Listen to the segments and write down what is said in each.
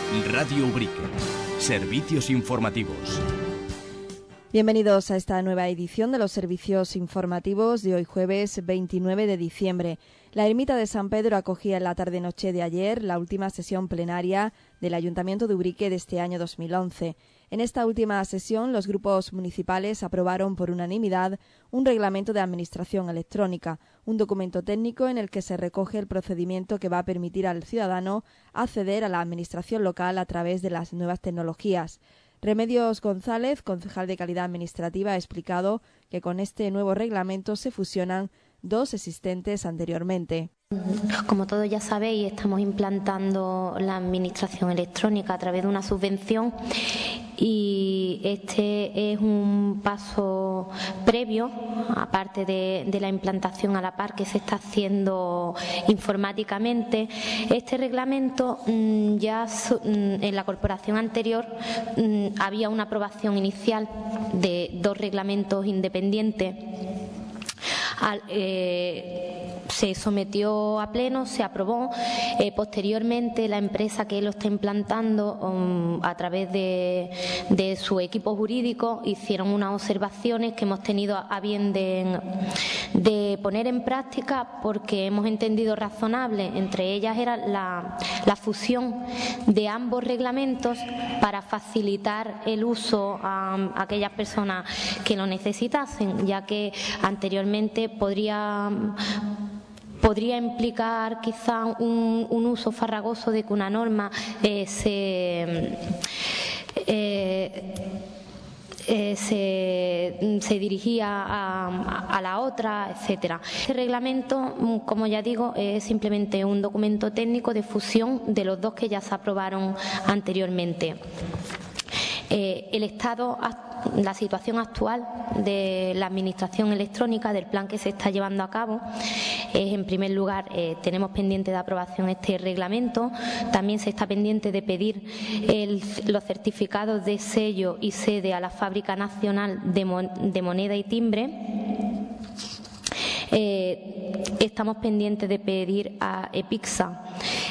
Radio Ubrique. Servicios informativos. Bienvenidos a esta nueva edición de los servicios informativos de hoy jueves 29 de diciembre. La ermita de San Pedro acogía en la tarde-noche de ayer la última sesión plenaria del Ayuntamiento de Ubrique de este año 2011. En esta última sesión, los grupos municipales aprobaron por unanimidad un reglamento de administración electrónica, un documento técnico en el que se recoge el procedimiento que va a permitir al ciudadano acceder a la administración local a través de las nuevas tecnologías. Remedios González, concejal de Calidad Administrativa, ha explicado que con este nuevo reglamento se fusionan dos existentes anteriormente. Como todos ya sabéis, estamos implantando la administración electrónica a través de una subvención y este es un paso previo, aparte de la implantación a la par que se está haciendo informáticamente. Este reglamento ya en la corporación anterior había una aprobación inicial de dos reglamentos independientes. Se sometió a pleno, se aprobó. Posteriormente, la empresa que lo está implantando, a través de su equipo jurídico, hicieron unas observaciones que hemos tenido a bien de poner en práctica, porque hemos entendido razonable. Entre ellas era la fusión de ambos reglamentos para facilitar el uso a aquellas personas que lo necesitasen, ya que anteriormente podría implicar quizá un uso farragoso de que una norma se dirigía a la otra, etcétera. Este reglamento, como ya digo, es simplemente un documento técnico de fusión de los dos que ya se aprobaron anteriormente. El estado, la situación actual de la administración electrónica, del plan que se está llevando a cabo, es, en primer lugar, tenemos pendiente de aprobación este reglamento. También se está pendiente de pedir los certificados de sello y sede a la Fábrica Nacional de Moneda y Timbre. Estamos pendientes de pedir a EPICSA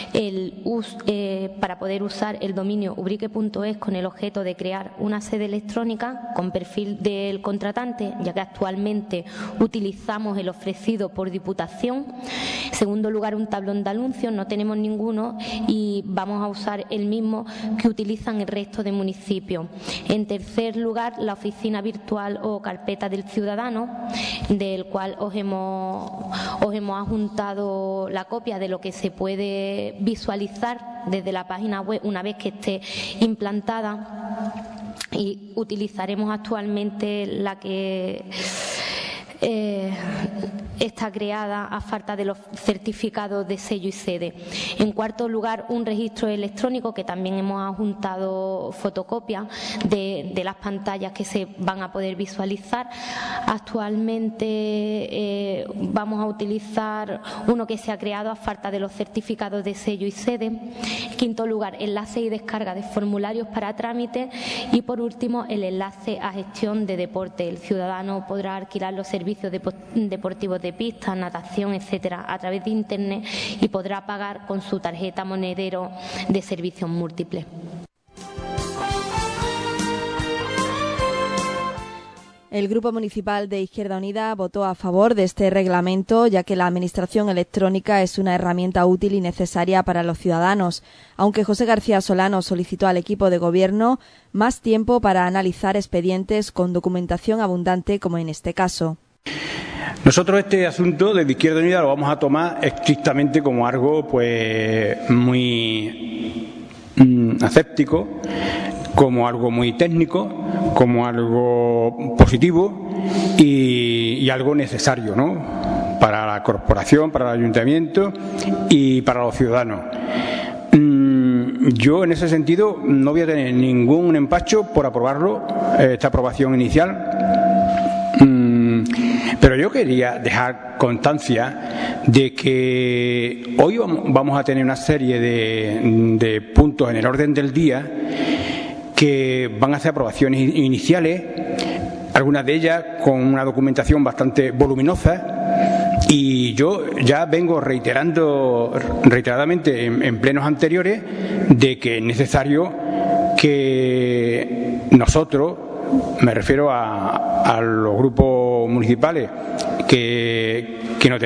para poder usar el dominio ubrique.es con el objeto de crear una sede electrónica con perfil del contratante, ya que actualmente utilizamos el ofrecido por Diputación. En segundo lugar, un tablón de anuncios, no tenemos ninguno y vamos a usar el mismo que utilizan el resto de municipios. En tercer lugar, la oficina virtual o carpeta del ciudadano, del cual os hemos adjuntado la copia de lo que se puede visualizar desde la página web una vez que esté implantada, y utilizaremos actualmente la que está creada a falta de los certificados de sello y sede. En cuarto lugar, un registro electrónico, que también hemos adjuntado fotocopias de las pantallas que se van a poder visualizar. Actualmente vamos a utilizar uno que se ha creado a falta de los certificados de sello y sede. En quinto lugar, enlace y descarga de formularios para trámite. Y por último, el enlace a gestión de deporte. El ciudadano podrá alquilar los servicios deportivos de pista, natación, etcétera, a través de Internet, y podrá pagar con su tarjeta monedero de servicios múltiples. El Grupo Municipal de Izquierda Unida votó a favor de este reglamento, ya que la administración electrónica es una herramienta útil y necesaria para los ciudadanos, aunque José García Solano solicitó al equipo de gobierno más tiempo para analizar expedientes con documentación abundante, como en este caso. Nosotros este asunto desde Izquierda Unida lo vamos a tomar estrictamente como algo muy aséptico, como algo muy técnico, como algo positivo y algo necesario, ¿no?, para la corporación, para el ayuntamiento y para los ciudadanos. Yo, en ese sentido, no voy a tener ningún empacho por aprobarlo, esta aprobación inicial. Pero yo quería dejar constancia de que hoy vamos a tener una serie de puntos en el orden del día que van a ser aprobaciones iniciales, algunas de ellas con una documentación bastante voluminosa, Y yo ya vengo reiteradamente en plenos anteriores de que es necesario que nosotros, me refiero a los grupos municipales que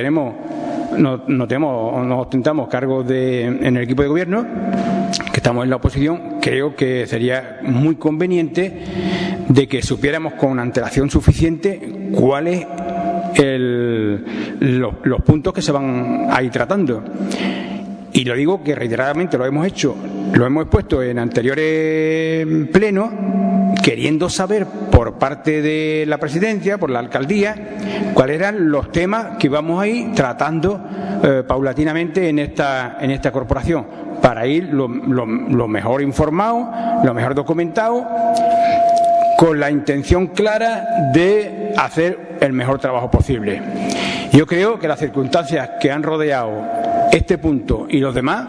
no ostentamos cargos en el equipo de gobierno, que estamos en la oposición, creo que sería muy conveniente de que supiéramos con antelación suficiente cuáles los puntos que se van a ir tratando. Y lo digo que reiteradamente lo hemos expuesto en anteriores plenos, queriendo saber por parte de la presidencia, por la alcaldía, cuáles eran los temas que íbamos a ir tratando paulatinamente en esta corporación, para ir lo mejor informados, lo mejor documentados, con la intención clara de hacer el mejor trabajo posible. Yo creo que las circunstancias que han rodeado este punto y los demás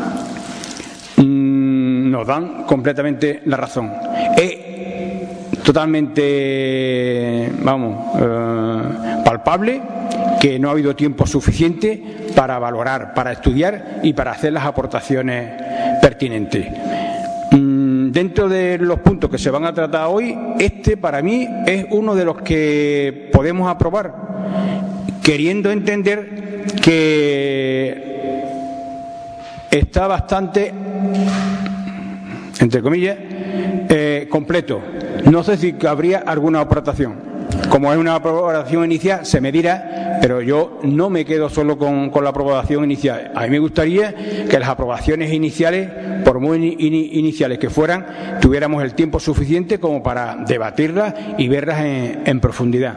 nos dan completamente la razón. Es totalmente, palpable que no ha habido tiempo suficiente para valorar, para estudiar y para hacer las aportaciones pertinentes. Dentro de los puntos que se van a tratar hoy, este para mí es uno de los que podemos aprobar, queriendo entender que está bastante, entre comillas, completo. No sé si habría alguna aportación. Como es una aprobación inicial, se me dirá, pero yo no me quedo solo con la aprobación inicial. A mí me gustaría que las aprobaciones iniciales, por muy iniciales que fueran, tuviéramos el tiempo suficiente como para debatirlas y verlas en profundidad.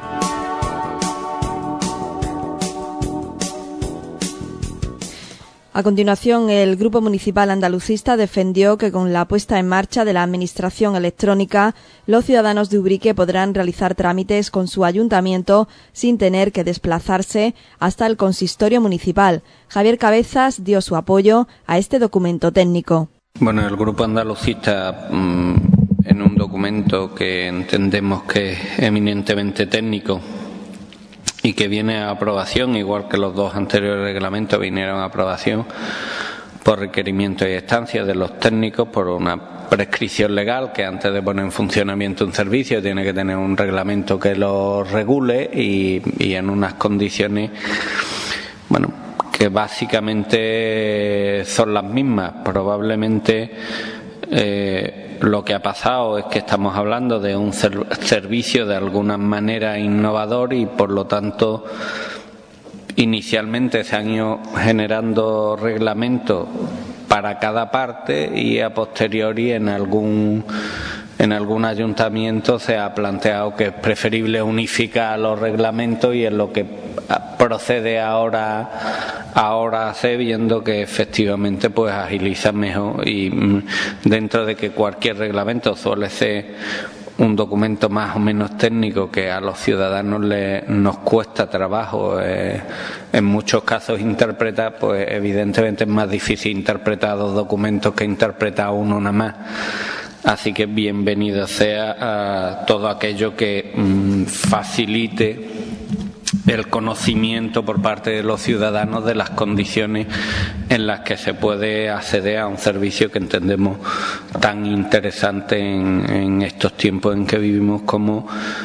A continuación, el Grupo Municipal Andalucista defendió que con la puesta en marcha de la Administración electrónica, los ciudadanos de Ubrique podrán realizar trámites con su ayuntamiento sin tener que desplazarse hasta el consistorio municipal. Javier Cabezas dio su apoyo a este documento técnico. Bueno, el Grupo Andalucista, en un documento que entendemos que es eminentemente técnico y que viene a aprobación, igual que los dos anteriores reglamentos vinieron a aprobación por requerimiento y estancia de los técnicos, por una prescripción legal que antes de poner en funcionamiento un servicio tiene que tener un reglamento que lo regule y en unas condiciones, que básicamente son las mismas. Probablemente lo que ha pasado es que estamos hablando de un servicio de alguna manera innovador y por lo tanto inicialmente se han ido generando reglamentos para cada parte y a posteriori en algún ayuntamiento se ha planteado que es preferible unificar los reglamentos y es lo que procede ahora hacer, viendo que efectivamente pues agiliza mejor y dentro de que cualquier reglamento suele ser un documento más o menos técnico que a los ciudadanos nos cuesta trabajo en muchos casos interpretar, pues evidentemente es más difícil interpretar dos documentos que interpretar uno nada más. Así que bienvenido sea todo aquello que facilite el conocimiento por parte de los ciudadanos de las condiciones en las que se puede acceder a un servicio que entendemos tan interesante en estos tiempos en que vivimos, como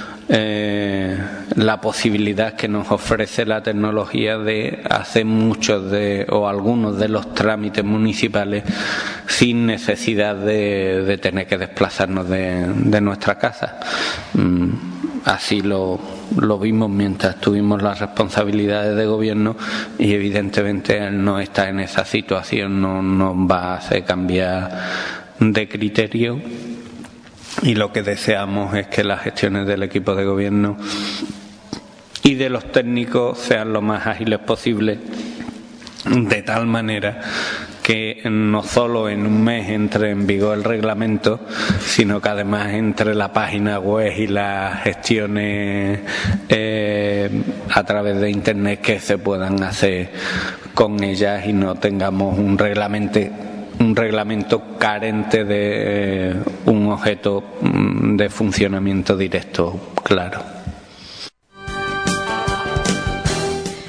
la posibilidad que nos ofrece la tecnología de hacer muchos o algunos de los trámites municipales sin necesidad de tener que desplazarnos de nuestra casa. Así lo vimos mientras tuvimos las responsabilidades de gobierno y evidentemente el no estar en esa situación no nos va a hacer cambiar de criterio. Y lo que deseamos es que las gestiones del equipo de gobierno y de los técnicos sean lo más ágiles posible, de tal manera que no solo en un mes entre en vigor el reglamento, sino que además entre la página web y las gestiones a través de internet que se puedan hacer con ellas y no tengamos un reglamento carente de un objeto de funcionamiento directo claro.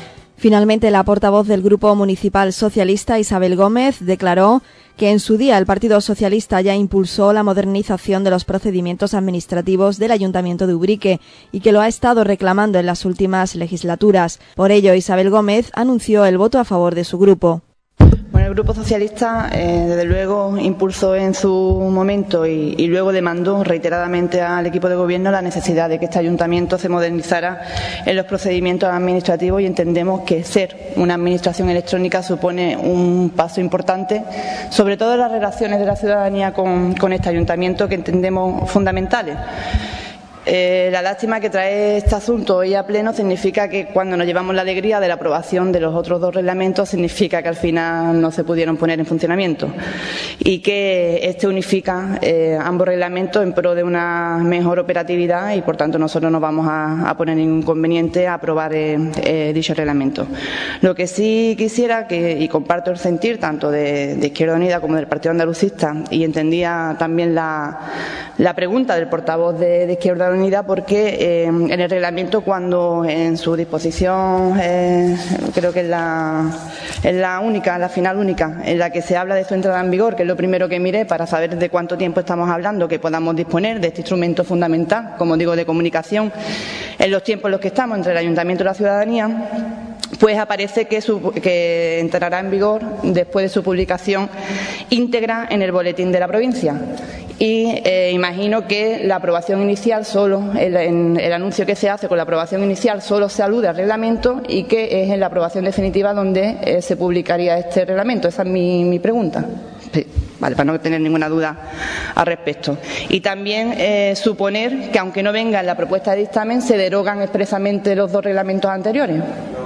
Finalmente, la portavoz del Grupo Municipal Socialista, Isabel Gómez, declaró que en su día el Partido Socialista ya impulsó la modernización de los procedimientos administrativos del Ayuntamiento de Ubrique y que lo ha estado reclamando en las últimas legislaturas. Por ello, Isabel Gómez anunció el voto a favor de su grupo. Bueno, el Grupo Socialista, desde luego, impulsó en su momento y luego demandó reiteradamente al equipo de gobierno la necesidad de que este ayuntamiento se modernizara en los procedimientos administrativos y entendemos que ser una administración electrónica supone un paso importante, sobre todo en las relaciones de la ciudadanía con este ayuntamiento, que entendemos fundamentales. La lástima que trae este asunto hoy a pleno significa que cuando nos llevamos la alegría de la aprobación de los otros dos reglamentos significa que al final no se pudieron poner en funcionamiento y que este unifica ambos reglamentos en pro de una mejor operatividad y por tanto nosotros no vamos a poner ningún inconveniente a aprobar dicho reglamento. Lo que sí quisiera, y comparto el sentir tanto de Izquierda Unida como del Partido Andalucista, y entendía también la pregunta del portavoz de Izquierda Unida, porque en el reglamento, cuando en su disposición, creo que es la única, la final única, en la que se habla de su entrada en vigor, que es lo primero que miré para saber de cuánto tiempo estamos hablando, que podamos disponer de este instrumento fundamental, como digo, de comunicación en los tiempos en los que estamos entre el Ayuntamiento y la ciudadanía, pues aparece que entrará en vigor después de su publicación íntegra en el boletín de la provincia. Y imagino que la aprobación inicial en el anuncio que se hace con la aprobación inicial solo se alude al reglamento y que es en la aprobación definitiva donde se publicaría este reglamento. Esa es mi pregunta. Sí, vale, para no tener ninguna duda al respecto. Y también suponer que, aunque no venga en la propuesta de dictamen, se derogan expresamente los dos reglamentos anteriores.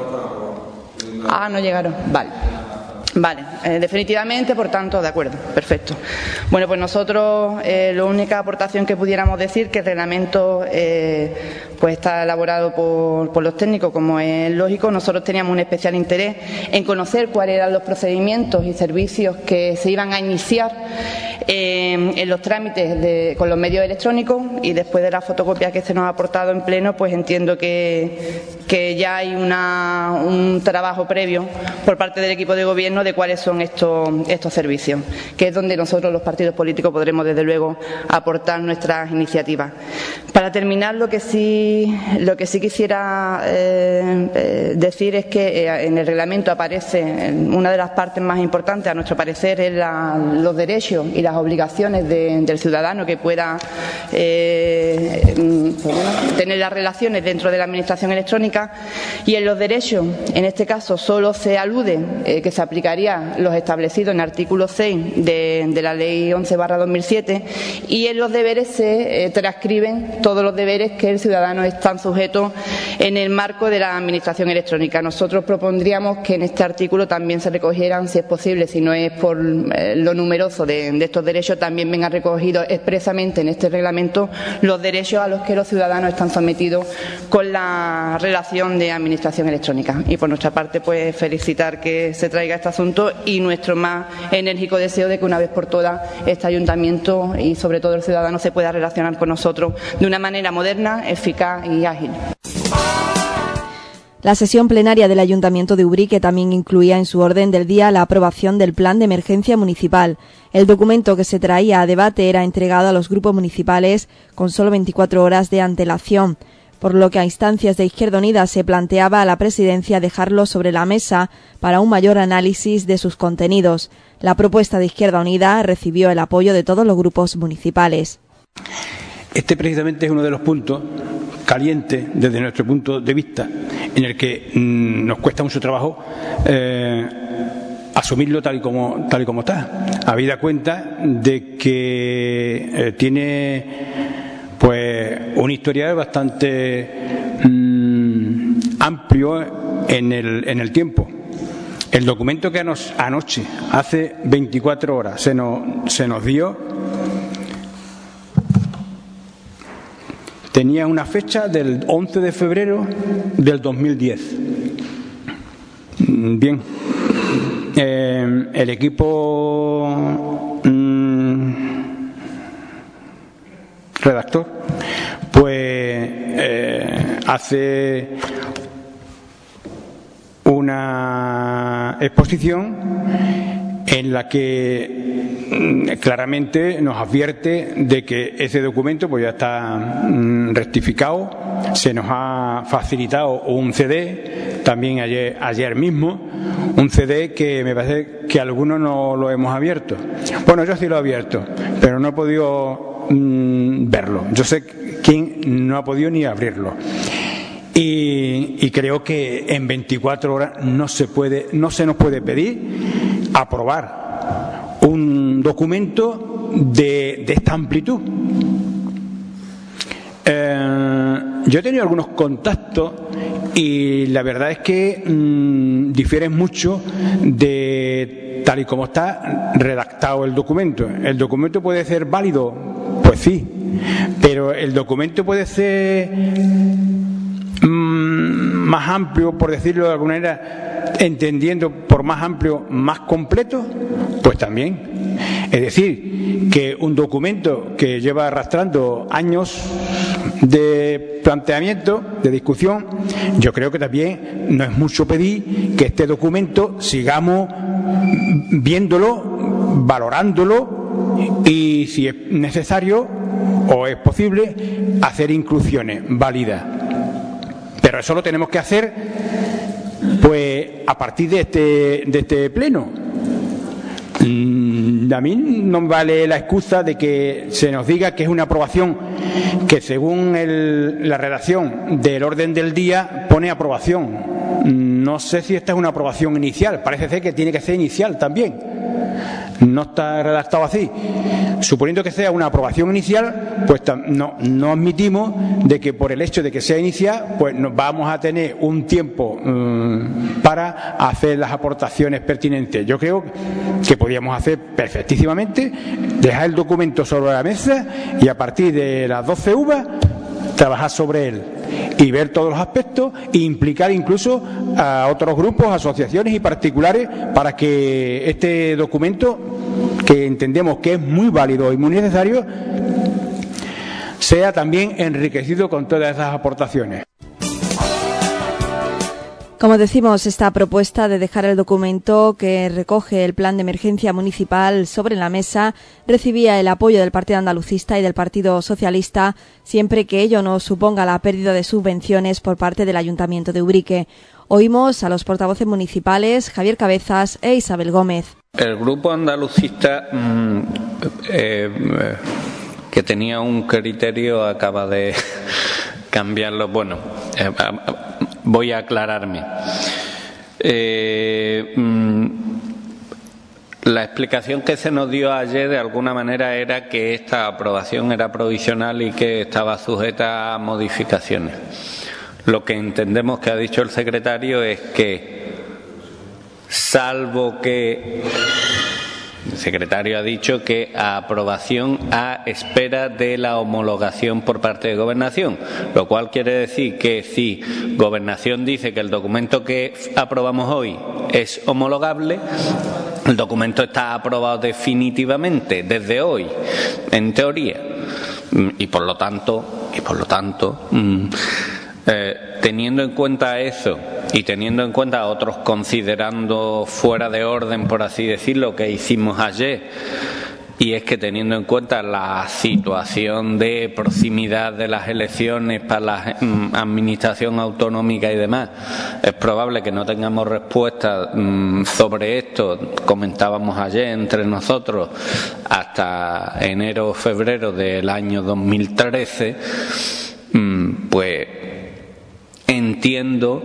No llegaron. Vale, definitivamente, por tanto, de acuerdo, perfecto. Bueno, pues nosotros, la única aportación que pudiéramos decir, que el reglamento pues está elaborado por los técnicos, como es lógico. Nosotros teníamos un especial interés en conocer cuáles eran los procedimientos y servicios que se iban a iniciar en los trámites con los medios electrónicos, y después de la fotocopia que se nos ha aportado en pleno, pues entiendo que ya hay un trabajo previo por parte del equipo de gobierno de cuáles son estos servicios, que es donde nosotros los partidos políticos podremos desde luego aportar nuestras iniciativas. Para terminar, lo que sí quisiera decir es que en el reglamento aparece una de las partes más importantes, a nuestro parecer, es los derechos y las obligaciones del ciudadano que pueda tener las relaciones dentro de la administración electrónica, y en los derechos, en este caso, solo se alude que se aplicaría los establecidos en el artículo 6 de la Ley 11/2007, y en los deberes se transcriben todos los deberes que el ciudadano está sujeto en el marco de la administración electrónica. Nosotros propondríamos que en este artículo también se recogieran, si es posible, si no es por lo numeroso de estos derechos, también vengan recogidos expresamente en este reglamento los derechos a los que los ciudadanos están sometidos con la relación de administración electrónica. Y por nuestra parte, pues felicitar que se traiga este asunto y nuestro más enérgico deseo de que una vez por todas este ayuntamiento y sobre todo el ciudadano se pueda relacionar con nosotros de una manera moderna, eficaz y ágil. La sesión plenaria del Ayuntamiento de Ubrique también incluía en su orden del día la aprobación del Plan de Emergencia Municipal. El documento que se traía a debate era entregado a los grupos municipales con solo 24 horas de antelación, por lo que a instancias de Izquierda Unida se planteaba a la Presidencia dejarlo sobre la mesa para un mayor análisis de sus contenidos. La propuesta de Izquierda Unida recibió el apoyo de todos los grupos municipales. Este precisamente es uno de los puntos calientes desde nuestro punto de vista, en el que nos cuesta mucho trabajo asumirlo tal y como está, habida cuenta de que tiene pues un historial bastante amplio en el tiempo. El documento que anoche, hace 24 horas, se nos dio, tenía una fecha del 11 de febrero del 2010. Bien, el equipo redactor pues hace un una exposición en la que claramente nos advierte de que ese documento pues ya está rectificado. Se nos ha facilitado un CD también ayer mismo, un CD que me parece que algunos no lo hemos abierto. Bueno, yo sí lo he abierto, pero no he podido verlo. Yo sé quién no ha podido ni abrirlo. Y creo que en 24 horas no se nos puede pedir aprobar un documento de esta amplitud. Yo he tenido algunos contactos y la verdad es que difieren mucho de tal y como está redactado el documento. ¿El documento puede ser válido? Pues sí, pero el documento puede ser más amplio, por decirlo de alguna manera, entendiendo por más amplio, más completo, pues también. Es decir, que un documento que lleva arrastrando años de planteamiento, de discusión, yo creo que también no es mucho pedir que este documento sigamos viéndolo, valorándolo y, si es necesario o es posible, hacer inclusiones válidas. Pero eso lo tenemos que hacer pues a partir de este pleno. A mí no me vale la excusa de que se nos diga que es una aprobación que, según la redacción del orden del día, pone aprobación. No sé si esta es una aprobación inicial, parece ser que tiene que ser inicial también. No está redactado así. Suponiendo que sea una aprobación inicial, pues no admitimos de que por el hecho de que sea inicial, pues nos vamos a tener un tiempo para hacer las aportaciones pertinentes. Yo creo que podríamos hacer perfectísimamente, dejar el documento sobre la mesa y a partir de las 12 uvas trabajar sobre él y ver todos los aspectos e implicar incluso a otros grupos, asociaciones y particulares para que este documento, que entendemos que es muy válido y muy necesario, sea también enriquecido con todas esas aportaciones. Como decimos, esta propuesta de dejar el documento que recoge el plan de emergencia municipal sobre la mesa recibía el apoyo del Partido Andalucista y del Partido Socialista, siempre que ello no suponga la pérdida de subvenciones por parte del Ayuntamiento de Ubrique. Oímos a los portavoces municipales Javier Cabezas e Isabel Gómez. El grupo andalucista, que tenía un criterio, acaba de cambiarlo. Bueno, voy a aclararme. La explicación que se nos dio ayer, de alguna manera, era que esta aprobación era provisional y que estaba sujeta a modificaciones. Lo que entendemos que ha dicho el secretario es que, salvo que el secretario ha dicho que a aprobación a espera de la homologación por parte de Gobernación, lo cual quiere decir que si Gobernación dice que el documento que aprobamos hoy es homologable, el documento está aprobado definitivamente desde hoy, en teoría, y por lo tanto, teniendo en cuenta eso y teniendo en cuenta a otros considerando fuera de orden, por así decirlo, que hicimos ayer, y es que teniendo en cuenta la situación de proximidad de las elecciones para la administración autonómica y demás, es probable que no tengamos respuesta sobre esto, comentábamos ayer entre nosotros, hasta enero o febrero del año 2013, pues entiendo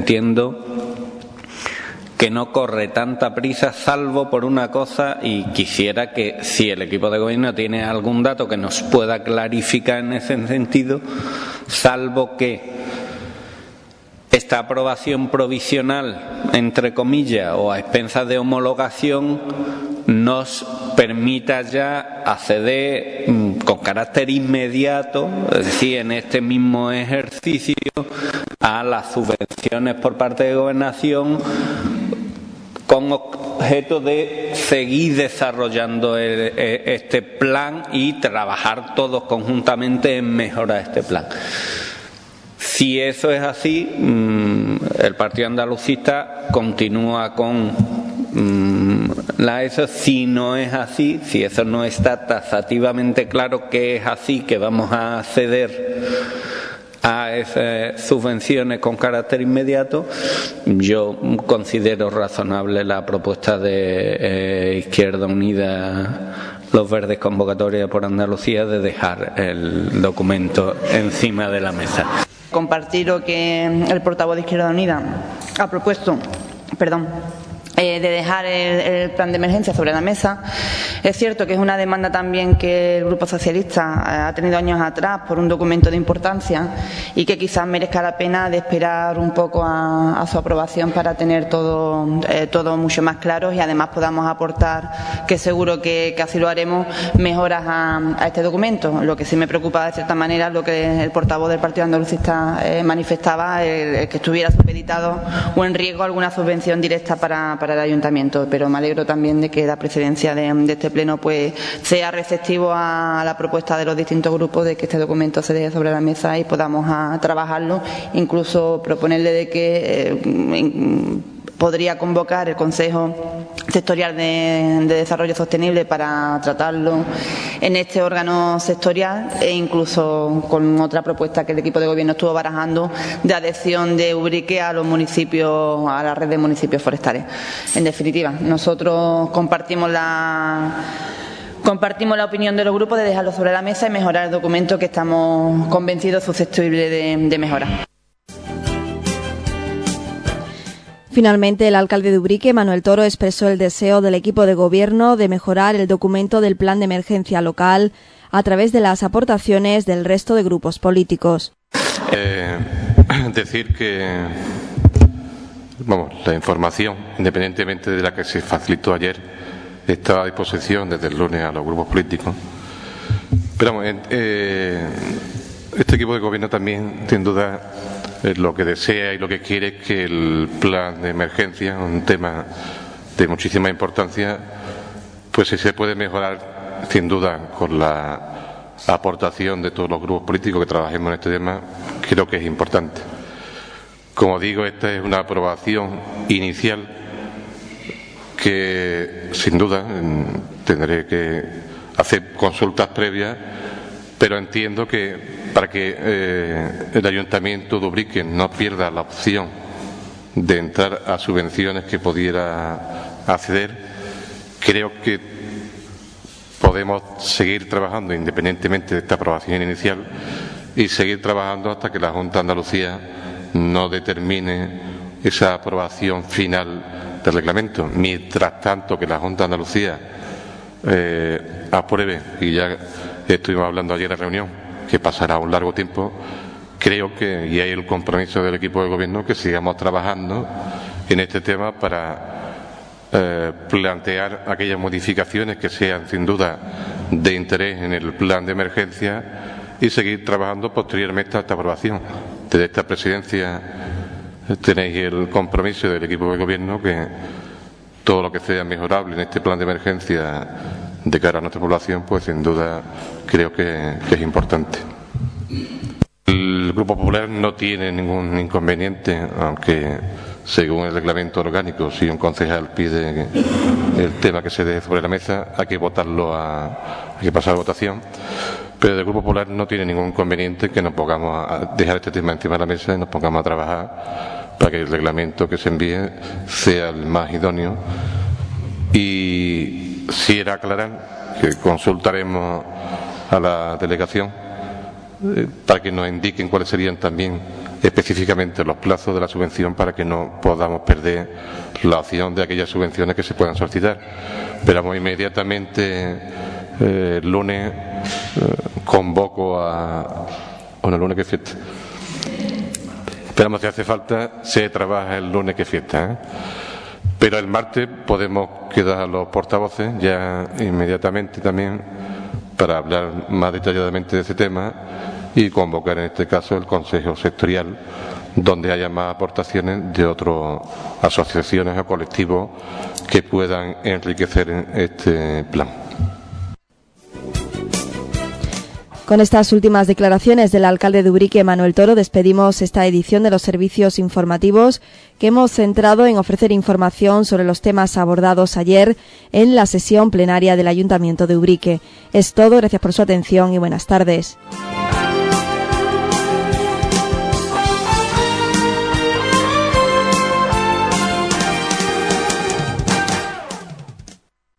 que no corre tanta prisa, salvo por una cosa, y quisiera que, si el equipo de gobierno tiene algún dato que nos pueda clarificar en ese sentido, salvo que esta aprobación provisional, entre comillas, o a expensas de homologación, nos permita ya acceder con carácter inmediato, es decir, en este mismo ejercicio, a las subvenciones por parte de Gobernación, con objeto de seguir desarrollando este plan y trabajar todos conjuntamente en mejorar este plan. Si eso es así, el Partido Andalucista continúa con la ESO. Si no es así, si eso no está taxativamente claro que es así, que vamos a acceder a esas subvenciones con carácter inmediato, yo considero razonable la propuesta de Izquierda Unida, Los Verdes, Convocatoria por Andalucía, de dejar el documento encima de la mesa. Compartir lo que el portavoz de Izquierda Unida ha propuesto, de dejar el plan de emergencia sobre la mesa. Es cierto que es una demanda también que el Grupo Socialista ha tenido años atrás por un documento de importancia y que quizás merezca la pena de esperar un poco a su aprobación para tener todo mucho más claro y además podamos aportar, que seguro que así lo haremos, mejoras a este documento. Lo que sí me preocupa de cierta manera es lo que el portavoz del Partido Andalucista manifestaba, el que estuviera supeditado o en riesgo alguna subvención directa para el Ayuntamiento, pero me alegro también de que la presidencia de este pleno pues sea receptivo a la propuesta de los distintos grupos de que este documento se deje sobre la mesa y podamos trabajarlo, incluso proponerle de que podría convocar el Consejo Sectorial de Desarrollo Sostenible para tratarlo en este órgano sectorial e incluso con otra propuesta que el equipo de gobierno estuvo barajando de adhesión de Ubrique a los municipios, a la red de municipios forestales. En definitiva, nosotros compartimos la opinión de los grupos de dejarlo sobre la mesa y mejorar el documento que estamos convencidos susceptible de mejora. Finalmente, el alcalde de Ubrique, Manuel Toro, expresó el deseo del equipo de gobierno de mejorar el documento del plan de emergencia local a través de las aportaciones del resto de grupos políticos. Decir que la información, independientemente de la que se facilitó ayer, está a disposición desde el lunes a los grupos políticos. Pero este equipo de gobierno también, sin duda, lo que desea y lo que quiere es que el plan de emergencia, un tema de muchísima importancia, pues si se puede mejorar, sin duda, con la aportación de todos los grupos políticos que trabajemos en este tema, creo que es importante. Como digo, esta es una aprobación inicial que, sin duda, tendré que hacer consultas previas, pero entiendo que para que el Ayuntamiento de Ubrique no pierda la opción de entrar a subvenciones que pudiera acceder, creo que podemos seguir trabajando independientemente de esta aprobación inicial y seguir trabajando hasta que la Junta de Andalucía no determine esa aprobación final del reglamento. Mientras tanto que la Junta de Andalucía apruebe, y ya estuvimos hablando ayer en la reunión, que pasará un largo tiempo, creo que, y hay el compromiso del equipo de gobierno, que sigamos trabajando en este tema para plantear aquellas modificaciones que sean sin duda de interés en el plan de emergencia y seguir trabajando posteriormente a esta aprobación. Desde esta presidencia tenéis el compromiso del equipo de gobierno que todo lo que sea mejorable en este plan de emergencia de cara a nuestra población, pues sin duda creo que es importante. El Grupo Popular no tiene ningún inconveniente, aunque según el reglamento orgánico, si un concejal pide el tema que se deje sobre la mesa, hay que votarlo, hay que pasar a votación. Pero el Grupo Popular no tiene ningún inconveniente que nos pongamos a dejar este tema encima de la mesa y nos pongamos a trabajar para que el reglamento que se envíe sea el más idóneo. Y si era aclarar que consultaremos a la delegación para que nos indiquen cuáles serían también específicamente los plazos de la subvención para que no podamos perder la opción de aquellas subvenciones que se puedan solicitar. Pero inmediatamente el lunes convoco el lunes que es fiesta. Esperamos, si hace falta, se trabaja el lunes que es fiesta, Pero el martes podemos quedar a los portavoces ya inmediatamente también para hablar más detalladamente de ese tema y convocar en este caso el Consejo Sectorial, donde haya más aportaciones de otras asociaciones o colectivos que puedan enriquecer este plan. Con estas últimas declaraciones del alcalde de Ubrique, Manuel Toro, despedimos esta edición de los servicios informativos que hemos centrado en ofrecer información sobre los temas abordados ayer en la sesión plenaria del Ayuntamiento de Ubrique. Es todo, gracias por su atención y buenas tardes.